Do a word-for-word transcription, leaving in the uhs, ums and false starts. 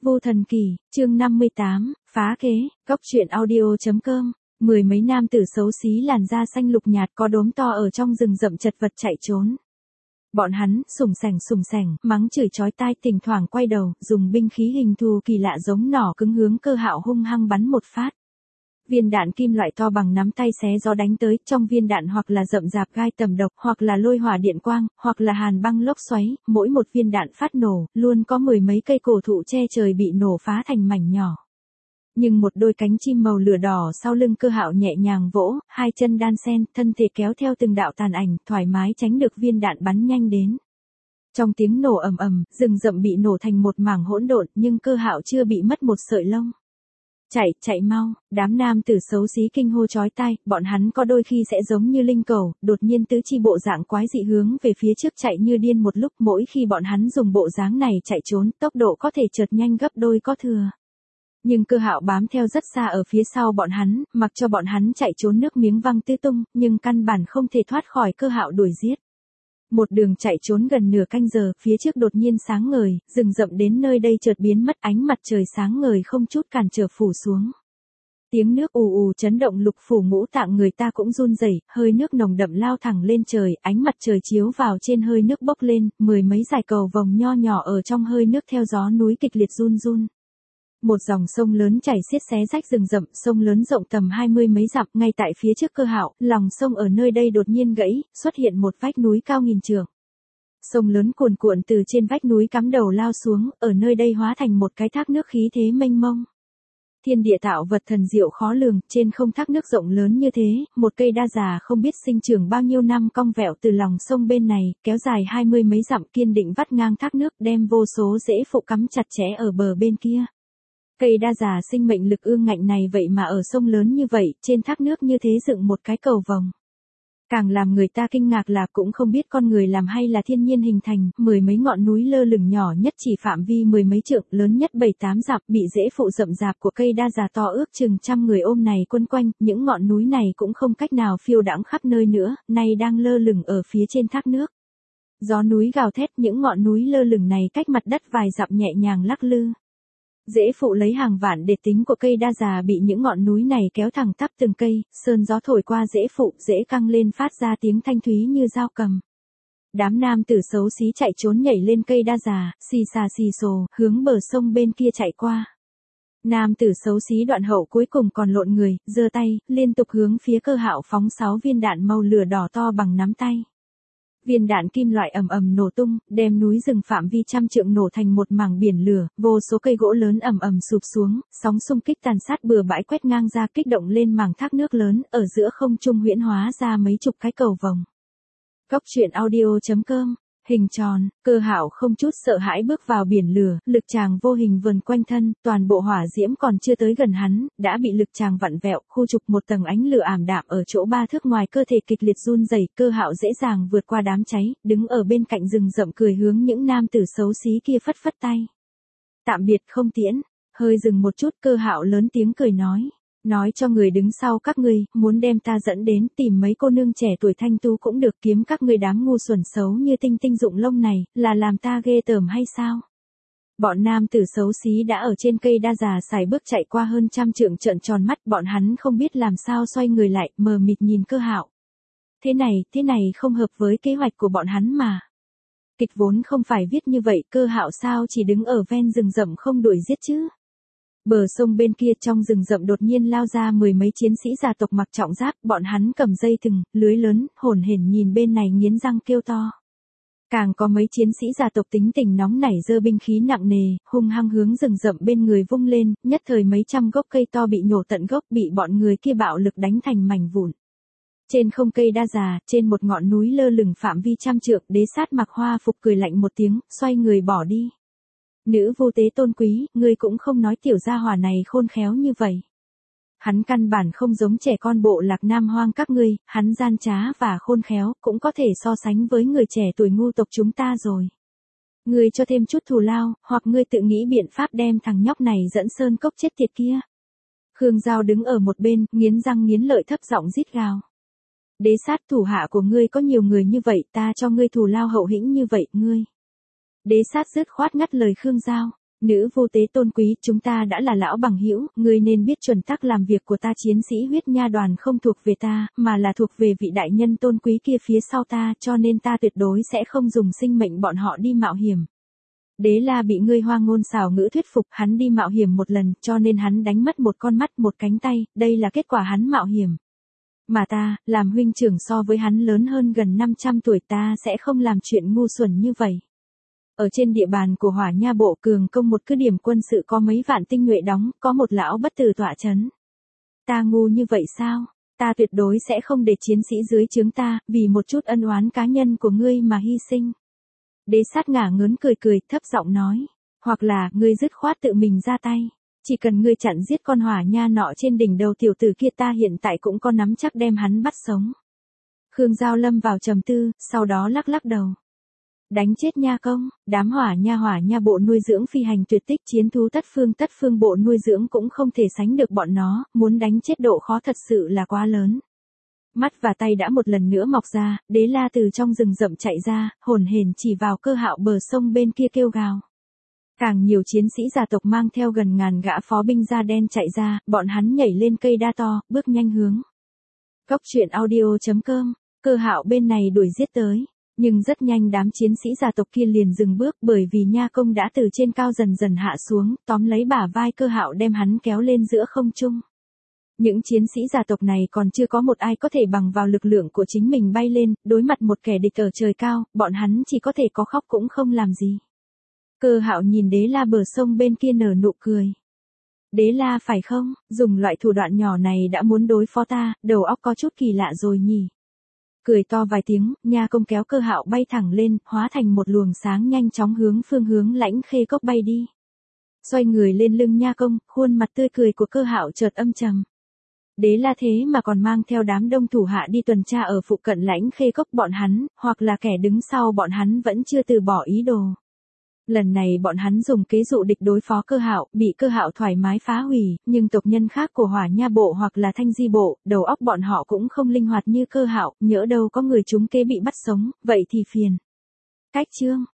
Vô Thần Kỳ, chương năm mươi tám, phá kế, cốc truyện audio.com. Mười mấy nam tử xấu xí làn da xanh lục nhạt có đốm to ở trong rừng rậm chật vật chạy trốn. Bọn hắn, sủng sảnh sủng sảnh, mắng chửi chói tai, thỉnh thoảng quay đầu, dùng binh khí hình thù kỳ lạ giống nỏ cứng hướng Cơ Hạo hung hăng bắn một phát. Viên đạn kim loại to bằng nắm tay xé gió đánh tới, trong viên đạn hoặc là rậm rạp gai tầm độc, hoặc là lôi hỏa điện quang, hoặc là hàn băng lốc xoáy, mỗi một viên đạn phát nổ, luôn có mười mấy cây cổ thụ che trời bị nổ phá thành mảnh nhỏ. Nhưng một đôi cánh chim màu lửa đỏ sau lưng Cơ Hạo nhẹ nhàng vỗ, hai chân đan sen, thân thể kéo theo từng đạo tàn ảnh, thoải mái tránh được viên đạn bắn nhanh đến. Trong tiếng nổ ầm ầm, rừng rậm bị nổ thành một mảng hỗn độn, nhưng Cơ Hạo chưa bị mất một sợi lông. Chạy, chạy mau, đám nam tử xấu xí kinh hô chói tai, bọn hắn có đôi khi sẽ giống như linh cầu, đột nhiên tứ chi bộ dạng quái dị hướng về phía trước chạy như điên một lúc, mỗi khi bọn hắn dùng bộ dáng này chạy trốn, tốc độ có thể chợt nhanh gấp đôi có thừa. Nhưng Cơ Hạo bám theo rất xa ở phía sau bọn hắn, mặc cho bọn hắn chạy trốn nước miếng văng tứ tung, nhưng căn bản không thể thoát khỏi Cơ Hạo đuổi giết. Một đường chạy trốn gần nửa canh giờ, phía trước đột nhiên sáng ngời, rừng rậm đến nơi đây chợt biến mất, ánh mặt trời sáng ngời không chút cản trở phủ xuống. Tiếng nước ù ù chấn động lục phủ ngũ tạng người ta cũng run rẩy, hơi nước nồng đậm lao thẳng lên trời, ánh mặt trời chiếu vào trên hơi nước bốc lên, mười mấy dải cầu vồng nho nhỏ ở trong hơi nước theo gió núi kịch liệt run run. Một dòng sông lớn chảy xiết xé rách rừng rậm, sông lớn rộng tầm hai mươi mấy dặm, ngay tại phía trước Cơ Hạo, lòng sông ở nơi đây đột nhiên gãy, xuất hiện một vách núi cao nghìn trượng. Sông lớn cuồn cuộn từ trên vách núi cắm đầu lao xuống, ở nơi đây hóa thành một cái thác nước khí thế mênh mông. Thiên địa tạo vật thần diệu khó lường, trên không thác nước rộng lớn như thế, một cây đa già không biết sinh trưởng bao nhiêu năm cong vẹo từ lòng sông bên này, kéo dài hai mươi mấy dặm kiên định vắt ngang thác nước, đem vô số rễ phụ cắm chặt chẽ ở bờ bên kia. Cây đa già sinh mệnh lực ương ngạnh này vậy mà ở sông lớn như vậy, trên thác nước như thế dựng một cái cầu vồng. Càng làm người ta kinh ngạc là cũng không biết con người làm hay là thiên nhiên hình thành, mười mấy ngọn núi lơ lửng nhỏ nhất chỉ phạm vi mười mấy trượng, lớn nhất bảy tám dặm, bị rễ phụ rậm rạp của cây đa già to ước chừng trăm người ôm này quấn quanh, những ngọn núi này cũng không cách nào phiêu đãng khắp nơi nữa, nay đang lơ lửng ở phía trên thác nước. Gió núi gào thét, những ngọn núi lơ lửng này cách mặt đất vài dặm nhẹ nhàng lắc lư. Rễ phụ lấy hàng vạn để tính của cây đa già bị những ngọn núi này kéo thẳng tắp từng cây, sơn gió thổi qua rễ phụ, rễ căng lên phát ra tiếng thanh thúy như dao cầm. Đám nam tử xấu xí chạy trốn nhảy lên cây đa già, xì xà xì xồ, hướng bờ sông bên kia chạy qua. Nam tử xấu xí đoạn hậu cuối cùng còn lộn người, giơ tay, liên tục hướng phía Cơ Hạo phóng sáu viên đạn màu lửa đỏ to bằng nắm tay. Viên đạn kim loại ầm ầm nổ tung, đem núi rừng phạm vi trăm trượng nổ thành một mảng biển lửa, vô số cây gỗ lớn ầm ầm sụp xuống, sóng xung kích tàn sát bừa bãi quét ngang ra kích động lên mảng thác nước lớn, ở giữa không trung huyễn hóa ra mấy chục cái cầu vồng. Cốc truyện audio.com. Hình tròn, Cơ Hạo không chút sợ hãi bước vào biển lửa, lực tràng vô hình vần quanh thân, toàn bộ hỏa diễm còn chưa tới gần hắn, đã bị lực tràng vặn vẹo, khu trục một tầng ánh lửa ảm đạm ở chỗ ba thước ngoài cơ thể kịch liệt run rẩy. Cơ Hạo dễ dàng vượt qua đám cháy, đứng ở bên cạnh rừng rậm cười hướng những nam tử xấu xí kia phất phất tay. Tạm biệt không tiễn, hơi dừng một chút Cơ Hạo lớn tiếng cười nói. Nói cho người đứng sau các ngươi, muốn đem ta dẫn đến tìm mấy cô nương trẻ tuổi thanh tú cũng được, kiếm các ngươi đám ngu xuẩn xấu như tinh tinh dụng lông này, là làm ta ghê tởm hay sao? Bọn nam tử xấu xí đã ở trên cây đa già sải bước chạy qua hơn trăm trượng trợn tròn mắt, bọn hắn không biết làm sao xoay người lại, mờ mịt nhìn Cơ Hạo. Thế này, thế này không hợp với kế hoạch của bọn hắn mà. Kịch vốn không phải viết như vậy, Cơ Hạo sao chỉ đứng ở ven rừng rậm không đuổi giết chứ? Bờ sông bên kia trong rừng rậm đột nhiên lao ra mười mấy chiến sĩ gia tộc mặc trọng giáp, bọn hắn cầm dây thừng, lưới lớn, hổn hển nhìn bên này nghiến răng kêu to. Càng có mấy chiến sĩ gia tộc tính tình nóng nảy giơ binh khí nặng nề, hung hăng hướng rừng rậm bên người vung lên, nhất thời mấy trăm gốc cây to bị nhổ tận gốc, bị bọn người kia bạo lực đánh thành mảnh vụn. Trên không cây đa già, trên một ngọn núi lơ lửng phạm vi trăm trượng, Đế Sát mặc hoa phục cười lạnh một tiếng, xoay người bỏ đi. Nữ vô tế tôn quý, ngươi cũng không nói tiểu gia hỏa này khôn khéo như vậy. Hắn căn bản không giống trẻ con bộ lạc Nam Hoang các ngươi, hắn gian trá và khôn khéo, cũng có thể so sánh với người trẻ tuổi ngu tộc chúng ta rồi. Ngươi cho thêm chút thù lao, hoặc ngươi tự nghĩ biện pháp đem thằng nhóc này dẫn sơn cốc chết tiệt kia. Khương Giao đứng ở một bên, nghiến răng nghiến lợi thấp giọng rít gào. Đế Sát, thủ hạ của ngươi có nhiều người như vậy, ta cho ngươi thù lao hậu hĩnh như vậy, ngươi. Đế Sát dứt khoát ngắt lời Khương Giao. Nữ vô tế tôn quý, chúng ta đã là lão bằng hữu, ngươi nên biết chuẩn tắc làm việc của ta. Chiến sĩ huyết nha đoàn không thuộc về ta, mà là thuộc về vị đại nhân tôn quý kia phía sau ta, cho nên ta tuyệt đối sẽ không dùng sinh mệnh bọn họ đi mạo hiểm. Đế La bị ngươi hoa ngôn xảo ngữ thuyết phục, hắn đi mạo hiểm một lần, cho nên hắn đánh mất một con mắt, một cánh tay, đây là kết quả hắn mạo hiểm. Mà ta, làm huynh trưởng so với hắn lớn hơn gần năm trăm tuổi, ta sẽ không làm chuyện ngu xuẩn như vậy. Ở trên địa bàn của Hỏa Nha bộ cường công một cứ điểm quân sự có mấy vạn tinh nhuệ đóng, có một lão bất tử tọa chấn. Ta ngu như vậy sao? Ta tuyệt đối sẽ không để chiến sĩ dưới trướng ta, vì một chút ân oán cá nhân của ngươi mà hy sinh. Đế Sát ngả ngớn cười cười, thấp giọng nói. Hoặc là, ngươi dứt khoát tự mình ra tay. Chỉ cần ngươi chặn giết con Hỏa Nha nọ trên đỉnh đầu tiểu tử kia, ta hiện tại cũng có nắm chắc đem hắn bắt sống. Khương Giao lâm vào trầm tư, sau đó lắc lắc đầu. Đánh chết Nha Công, đám Hỏa Nha Hỏa Nha bộ nuôi dưỡng phi hành tuyệt tích, chiến thú tất phương tất phương bộ nuôi dưỡng cũng không thể sánh được bọn nó, muốn đánh chết độ khó thật sự là quá lớn. Mắt và tay đã một lần nữa mọc ra, Đế La từ trong rừng rậm chạy ra, hồn hển chỉ vào Cơ Hạo bờ sông bên kia kêu gào. Càng nhiều chiến sĩ gia tộc mang theo gần ngàn gã phó binh da đen chạy ra, bọn hắn nhảy lên cây đa to, bước nhanh hướng. Cốc truyện audio chấm com, Cơ Hạo bên này đuổi giết tới. Nhưng rất nhanh đám chiến sĩ gia tộc kia liền dừng bước, bởi vì Nha Công đã từ trên cao dần dần hạ xuống, tóm lấy bả vai Cơ Hạo đem hắn kéo lên giữa không trung. Những chiến sĩ gia tộc này còn chưa có một ai có thể bằng vào lực lượng của chính mình bay lên, đối mặt một kẻ địch ở trời cao, bọn hắn chỉ có thể có khóc cũng không làm gì. Cơ Hạo nhìn Đế La bờ sông bên kia nở nụ cười. Đế La phải không, dùng loại thủ đoạn nhỏ này đã muốn đối phó ta, đầu óc có chút kỳ lạ rồi nhỉ. Cười to vài tiếng, Nha Công kéo Cơ Hạo bay thẳng lên, hóa thành một luồng sáng nhanh chóng hướng phương hướng Lãnh Khê Cốc bay đi. Xoay người lên lưng Nha Công, khuôn mặt tươi cười của Cơ Hạo chợt âm trầm. Đế La thế mà còn mang theo đám đông thủ hạ đi tuần tra ở phụ cận Lãnh Khê Cốc, bọn hắn, hoặc là kẻ đứng sau bọn hắn vẫn chưa từ bỏ ý đồ. Lần này bọn hắn dùng kế dụ địch đối phó Cơ Hạo, bị Cơ Hạo thoải mái phá hủy, nhưng tộc nhân khác của Hỏa Nha bộ hoặc là Thanh Di bộ, đầu óc bọn họ cũng không linh hoạt như Cơ Hạo, nhỡ đâu có người chúng kế bị bắt sống, vậy thì phiền. Cách chương